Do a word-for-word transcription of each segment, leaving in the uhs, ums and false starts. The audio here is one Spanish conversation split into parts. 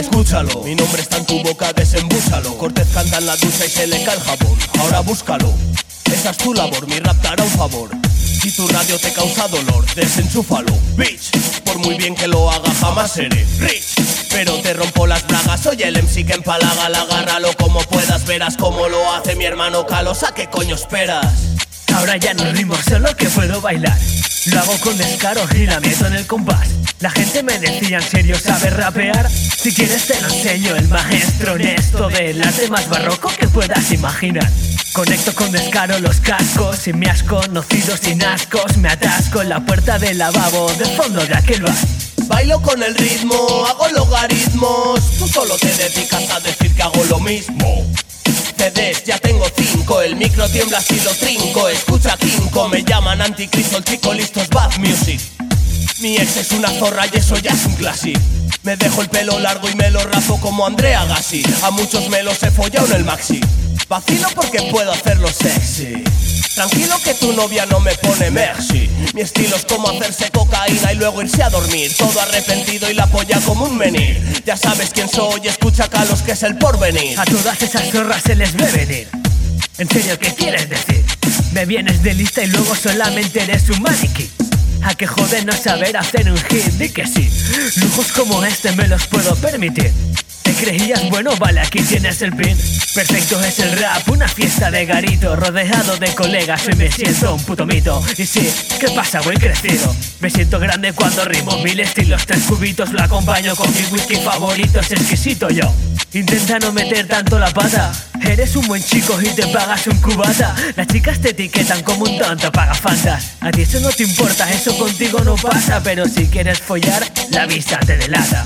escúchalo. Mi nombre está en tu boca, desembúsalo. Cortez canta en la ducha y se le cae el jabón. Ahora búscalo, esa es tu labor, mi rap te hará un favor. Si tu radio te causa dolor, desenchúfalo, bitch. Por muy bien que lo haga jamás seré rich, pero te rompo las bragas. Soy el M C que empalaga, la agárralo como puedas. Verás cómo lo hace mi hermano Carlos. ¿A qué coño esperas? Ahora ya no rimo, solo que puedo bailar. Lo hago con descaro y la meto en el compás. La gente me decía, ¿en serio sabes rapear? Si quieres te lo enseño, el maestro honesto del arte más barroco que puedas imaginar. Conecto con descaro los cascos, sin mi asco, nocido sin ascos. Me atasco en la puerta del lavabo, del fondo de aquel bar. Bailo con el ritmo, hago logaritmos. Tú solo te dedicas a decir que hago lo mismo. C Ds, ya tengo cinco, el micro tiembla si lo trinco. Escucha Kinko, me llaman Anticristo, el chico listo es Bad Music. Mi ex es una zorra y eso ya es un classic. Me dejo el pelo largo y me lo rapo como Andrea Gassi. A muchos me los he follado en el maxi. Vacilo porque puedo hacerlo sexy. Tranquilo que tu novia no me pone merci. Mi estilo es como hacerse cocaína y luego irse a dormir, todo arrepentido y la polla como un menir. Ya sabes quién soy, escucha Carlos que es el porvenir. A todas esas zorras se les ve venir. ¿En serio qué quieres decir? Me vienes de lista y luego solamente eres un maniquí. ¿A qué jode no saber hacer un hit? Di que sí, lujos como este me los puedo permitir. ¿Te creías bueno? Vale, aquí tienes el pin. Perfecto es el rap, una fiesta de garito. Rodeado de colegas y me siento un puto mito. Y sí, ¿qué pasa? Voy crecido. Me siento grande cuando rimo, mil estilos, tres cubitos. Lo acompaño con mi whisky favorito, es exquisito yo. Intenta no meter tanto la pata. Eres un buen chico y te pagas un cubata. Las chicas te etiquetan como un tonto pagafantas. A ti eso no te importa, eso contigo no pasa. Pero si quieres follar, la vista te delata.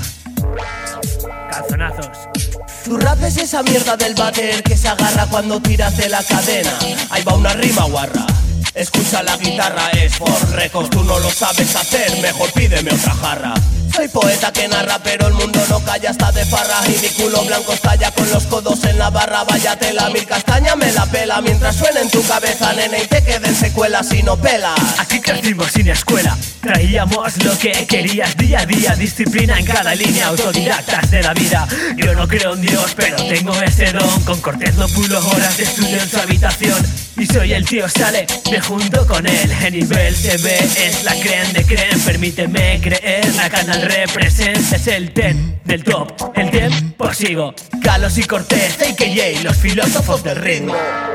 Calzonazos. Tu rap es esa mierda del bater que se agarra cuando tiras de la cadena. Ahí va una rima guarra. Escucha la guitarra, es for records. Tú no lo sabes hacer, mejor pídeme otra jarra. Soy poeta que narra pero el mundo no calla, está de farra. Y mi culo blanco estalla con los codos en la barra. Vaya tela, mil castaña me la pela. Mientras suena en tu cabeza, nene, y te queden secuelas si no pelas. Aquí crecimos sin escuela, traíamos lo que querías día a día. Disciplina en cada línea, autodidactas de la vida. Yo no creo en Dios, pero tengo ese don. Con Cortez lo pulo horas de estudio en su habitación. Y soy el tío Sale, me junto con él. El nivel se ve, es la creen de creen. Permíteme creer, la canal representa. Es el ten del top, el tiempo sigo. Carlos y Cortez, A K J, los filósofos del ritmo.